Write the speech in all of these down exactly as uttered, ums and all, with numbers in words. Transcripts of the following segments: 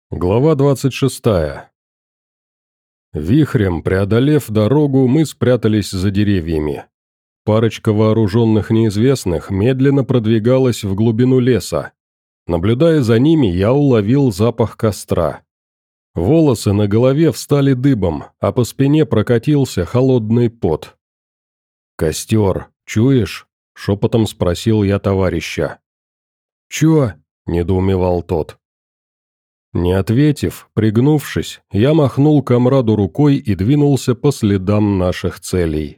Глава двадцать шестая. Вихрем преодолев дорогу, мы спрятались за деревьями. Парочка вооруженных неизвестных медленно продвигалась в глубину леса. Наблюдая за ними, я уловил запах костра. Волосы на голове встали дыбом, а по спине прокатился холодный пот. «Костер, чуешь?» – шепотом спросил я товарища. «Чё?» – недоумевал тот. Не ответив, пригнувшись, я махнул комраду рукой и двинулся по следам наших целей.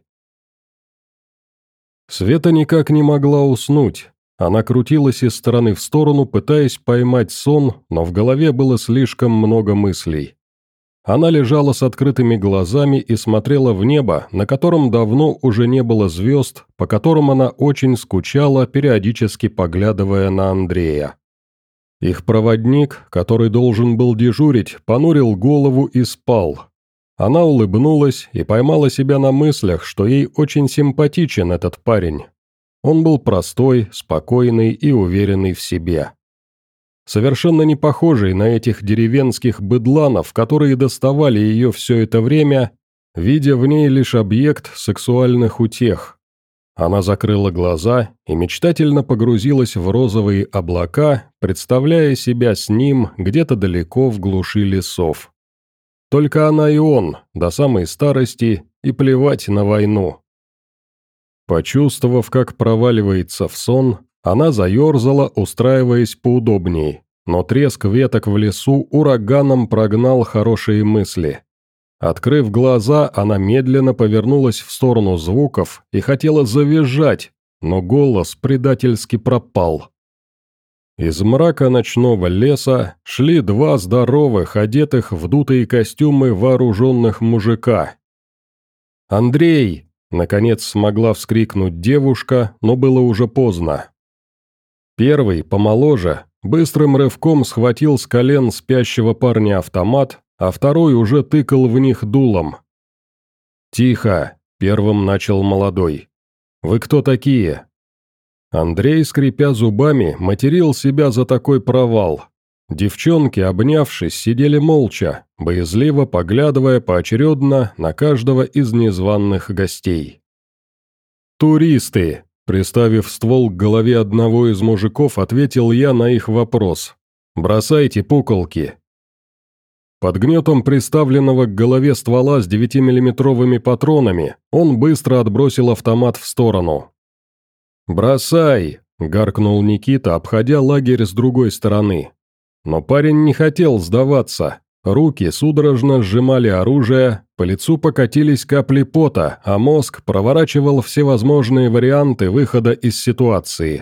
Света никак не могла уснуть. Она крутилась из стороны в сторону, пытаясь поймать сон, но в голове было слишком много мыслей. Она лежала с открытыми глазами и смотрела в небо, на котором давно уже не было звезд, по которым она очень скучала, периодически поглядывая на Андрея. Их проводник, который должен был дежурить, понурил голову и спал. Она улыбнулась и поймала себя на мыслях, что ей очень симпатичен этот парень. Он был простой, спокойный и уверенный в себе. Совершенно не похожий на этих деревенских быдланов, которые доставали ее все это время, видя в ней лишь объект сексуальных утех. Она закрыла глаза и мечтательно погрузилась в розовые облака, представляя себя с ним где-то далеко в глуши лесов. Только она и он, до самой старости, и плевать на войну. Почувствовав, как проваливается в сон, она заерзала, устраиваясь поудобней, но треск веток в лесу ураганом прогнал хорошие мысли. Открыв глаза, она медленно повернулась в сторону звуков и хотела завизжать, но голос предательски пропал. Из мрака ночного леса шли два здоровых, одетых в дутые костюмы вооруженных мужика. «Андрей!» – наконец смогла вскрикнуть девушка, но было уже поздно. Первый, помоложе, быстрым рывком схватил с колен спящего парня автомат, а второй уже тыкал в них дулом. «Тихо!» – первым начал молодой. «Вы кто такие?» Андрей, скрипя зубами, материл себя за такой провал. Девчонки, обнявшись, сидели молча, боязливо поглядывая поочередно на каждого из незваных гостей. «Туристы!» – приставив ствол к голове одного из мужиков, ответил я на их вопрос. «Бросайте пуколки!» Под гнетом приставленного к голове ствола с девятимиллиметровыми патронами он быстро отбросил автомат в сторону. «Бросай!» – гаркнул Никита, обходя лагерь с другой стороны. Но парень не хотел сдаваться. Руки судорожно сжимали оружие, по лицу покатились капли пота, а мозг проворачивал всевозможные варианты выхода из ситуации.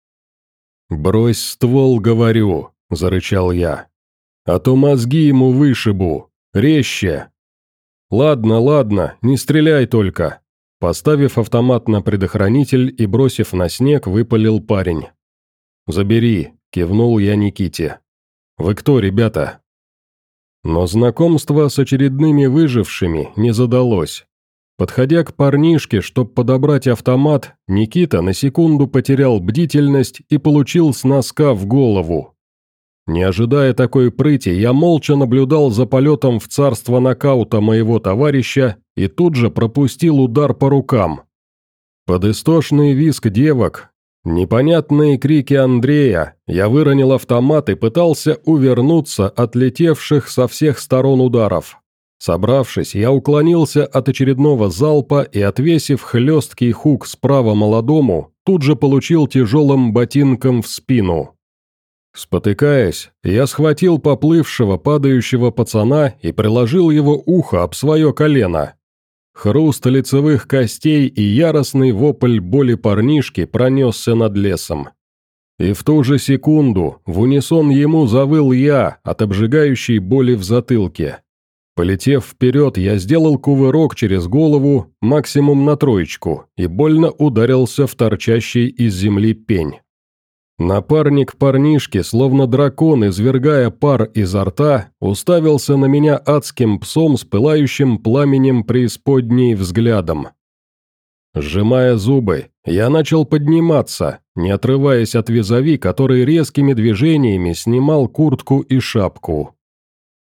«Брось ствол, говорю!» – зарычал я. «А то мозги ему вышибу! Резче!» «Ладно, ладно, не стреляй только!» Поставив автомат на предохранитель и бросив на снег, выпалил парень. «Забери!» – кивнул я Никите. «Вы кто, ребята?» Но знакомство с очередными выжившими не задалось. Подходя к парнишке, чтобы подобрать автомат, Никита на секунду потерял бдительность и получил с носка в голову. Не ожидая такой прыти, я молча наблюдал за полетом в царство нокаута моего товарища и тут же пропустил удар по рукам. Под истошный визг девок, непонятные крики Андрея, я выронил автомат и пытался увернуться от летевших со всех сторон ударов. Собравшись, я уклонился от очередного залпа и, отвесив хлесткий хук справа молодому, тут же получил тяжелым ботинком в спину. Спотыкаясь, я схватил поплывшего, падающего пацана и приложил его ухо об свое колено. Хруст лицевых костей и яростный вопль боли парнишки пронесся над лесом. И в ту же секунду в унисон ему завыл я от обжигающей боли в затылке. Полетев вперед, я сделал кувырок через голову, максимум на троечку, и больно ударился в торчащий из земли пень. Напарник парнишки, словно дракон, извергая пар изо рта, уставился на меня адским псом с пылающим пламенем преисподней взглядом. Сжимая зубы, я начал подниматься, не отрываясь от визави, который резкими движениями снимал куртку и шапку.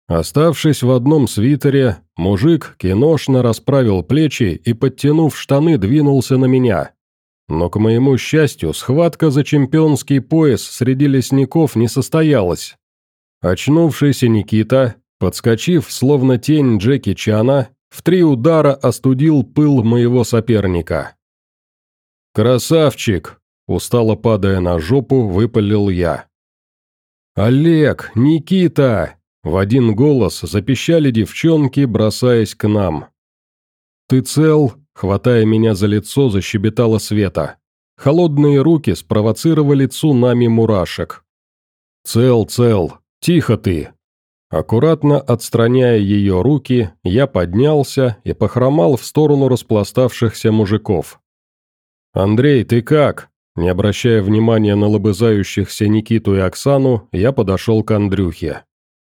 Оставшись в одном свитере, мужик киношно расправил плечи и, подтянув штаны, двинулся на меня. Но, к моему счастью, схватка за чемпионский пояс среди лесников не состоялась. Очнувшийся Никита, подскочив, словно тень Джеки Чана, в три удара остудил пыл моего соперника. «Красавчик!» – устало падая на жопу, выпалил я. «Олег! Никита!» – в один голос запищали девчонки, бросаясь к нам. «Ты цел?» – хватая меня за лицо, защебетала Света. Холодные руки спровоцировали цунами мурашек. «Цел, цел! Тихо ты!» Аккуратно отстраняя ее руки, я поднялся и похромал в сторону распластавшихся мужиков. «Андрей, ты как?» Не обращая внимания на лобызающихся Никиту и Оксану, я подошел к Андрюхе.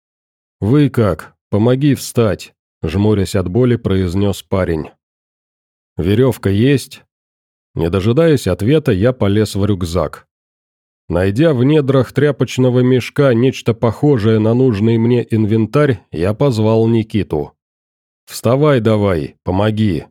«Вы как? Помоги встать», – жмурясь от боли, произнес парень. «Веревка есть?» Не дожидаясь ответа, я полез в рюкзак. Найдя в недрах тряпочного мешка нечто похожее на нужный мне инвентарь, я позвал Никиту. «Вставай давай, помоги».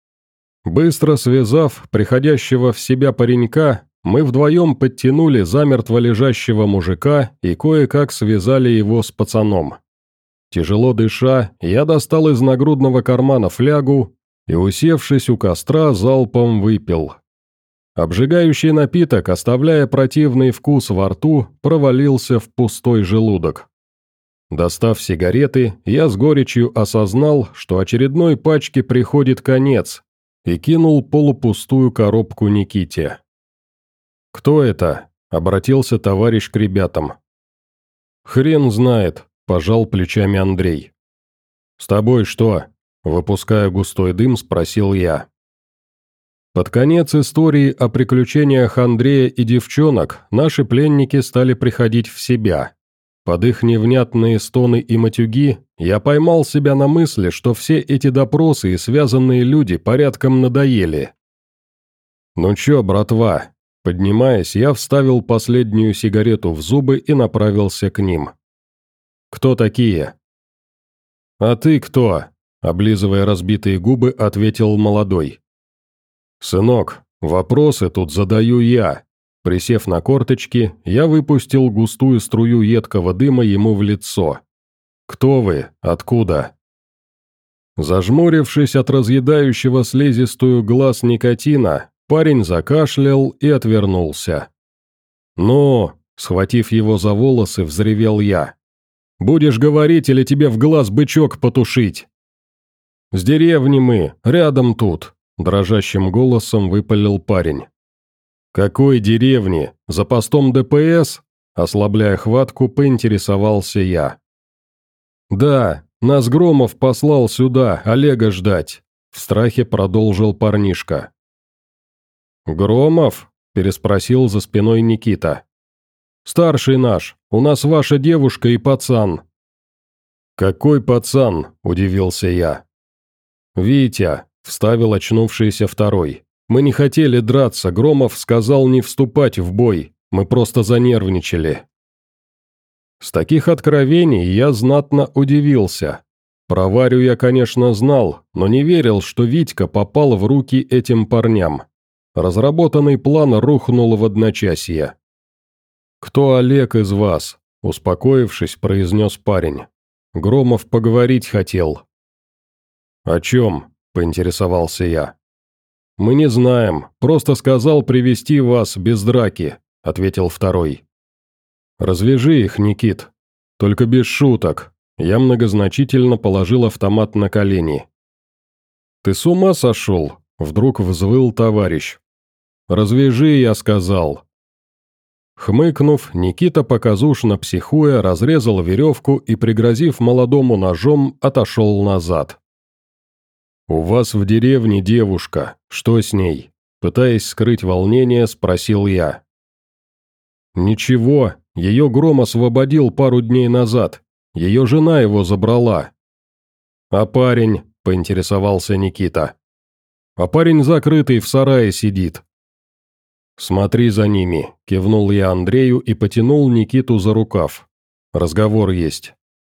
Быстро связав приходящего в себя паренька, мы вдвоем подтянули замертво лежащего мужика и кое-как связали его с пацаном. Тяжело дыша, я достал из нагрудного кармана флягу и, усевшись у костра, залпом выпил. Обжигающий напиток, оставляя противный вкус во рту, провалился в пустой желудок. Достав сигареты, я с горечью осознал, что очередной пачке приходит конец, и кинул полупустую коробку Никите. «Кто это?» – обратился товарищ к ребятам. «Хрен знает», – пожал плечами Андрей. «С тобой что?» – выпуская густой дым, спросил я. Под конец истории о приключениях Андрея и девчонок наши пленники стали приходить в себя. Под их невнятные стоны и матюги я поймал себя на мысли, что все эти допросы и связанные люди порядком надоели. «Ну чё, братва?» Поднимаясь, я вставил последнюю сигарету в зубы и направился к ним. «Кто такие?» «А ты кто?» – облизывая разбитые губы, ответил молодой. «Сынок, вопросы тут задаю я». Присев на корточки, я выпустил густую струю едкого дыма ему в лицо. «Кто вы? Откуда?» Зажмурившись от разъедающего слизистую глаз никотина, парень закашлял и отвернулся. «Ну!» – схватив его за волосы, взревел я. «Будешь говорить или тебе в глаз бычок потушить?» «С деревни мы, рядом тут», – дрожащим голосом выпалил парень. «Какой деревни? За постом ДПС?» Ослабляя хватку, поинтересовался я. «Да, нас Громов послал сюда, Олега ждать», – в страхе продолжил парнишка. «Громов?» – переспросил за спиной Никита. «Старший наш, у нас ваша девушка и пацан». «Какой пацан?» – удивился я. «Витя», – вставил очнувшийся второй. «Мы не хотели драться, Громов сказал не вступать в бой, мы просто занервничали». С таких откровений я знатно удивился. Про Варю я, конечно, знал, но не верил, что Витька попал в руки этим парням. Разработанный план рухнул в одночасье. «Кто Олег из вас?» – успокоившись, произнес парень. «Громов поговорить хотел». «О чем?» – поинтересовался я. «Мы не знаем, просто сказал привести вас без драки», – ответил второй. «Развяжи их, Никит. Только без шуток». Я многозначительно положил автомат на колени. «Ты с ума сошел?» – вдруг взвыл товарищ. «Развяжи, я сказал». Хмыкнув, Никита, показушно психуя, разрезал веревку и, пригрозив молодому ножом, отошел назад. «У вас в деревне девушка. Что с ней?» Пытаясь скрыть волнение, спросил я. «Ничего, ее Гром освободил пару дней назад. Ее жена его забрала». «А парень?» – поинтересовался Никита. «А парень закрытый в сарае сидит». «Смотри за ними», – кивнул я Андрею и потянул Никиту за рукав. «Разговор есть».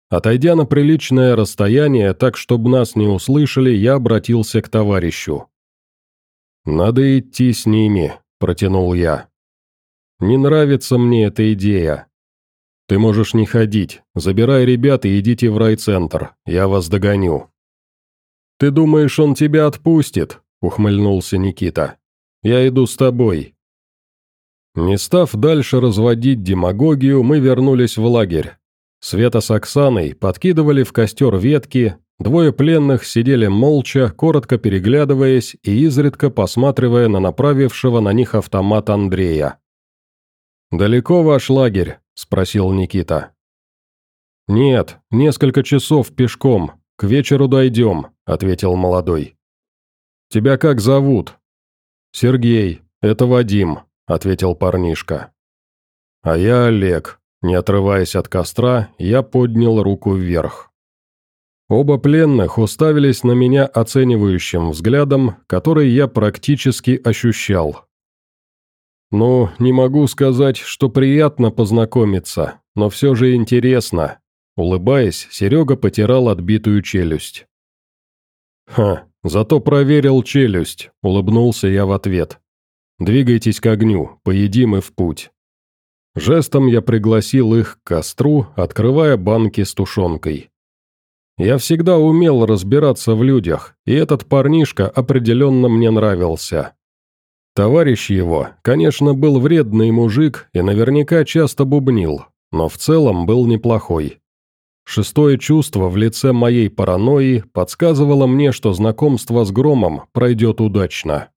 Отойдя на приличное расстояние, так чтобы нас не услышали, я обратился к товарищу. «Надо идти с ними», – протянул я. «Не нравится мне эта идея. Ты можешь не ходить, забирай ребят и идите в райцентр, я вас догоню». «Ты думаешь, он тебя отпустит?» – ухмыльнулся Никита. «Я иду с тобой». Не став дальше разводить демагогию, мы вернулись в лагерь. Света с Оксаной подкидывали в костер ветки, двое пленных сидели молча, коротко переглядываясь и изредка посматривая на направившего на них автомат Андрея. «Далеко ваш лагерь?» – спросил Никита. «Нет, несколько часов пешком, к вечеру дойдем», – ответил молодой. «Тебя как зовут?» «Сергей, это Вадим», – ответил парнишка. «А я Олег». Не отрываясь от костра, я поднял руку вверх. Оба пленных уставились на меня оценивающим взглядом, который я практически ощущал. «Ну, не могу сказать, что приятно познакомиться, но все же интересно», — улыбаясь, Серега потирал отбитую челюсть. «Ха, зато проверил челюсть», — улыбнулся я в ответ. «Двигайтесь к огню, поедим и в путь». Жестом я пригласил их к костру, открывая банки с тушенкой. Я всегда умел разбираться в людях, и этот парнишка определенно мне нравился. Товарищ его, конечно, был вредный мужик и наверняка часто бубнил, но в целом был неплохой. Шестое чувство в лице моей паранойи подсказывало мне, что знакомство с Громом пройдет удачно.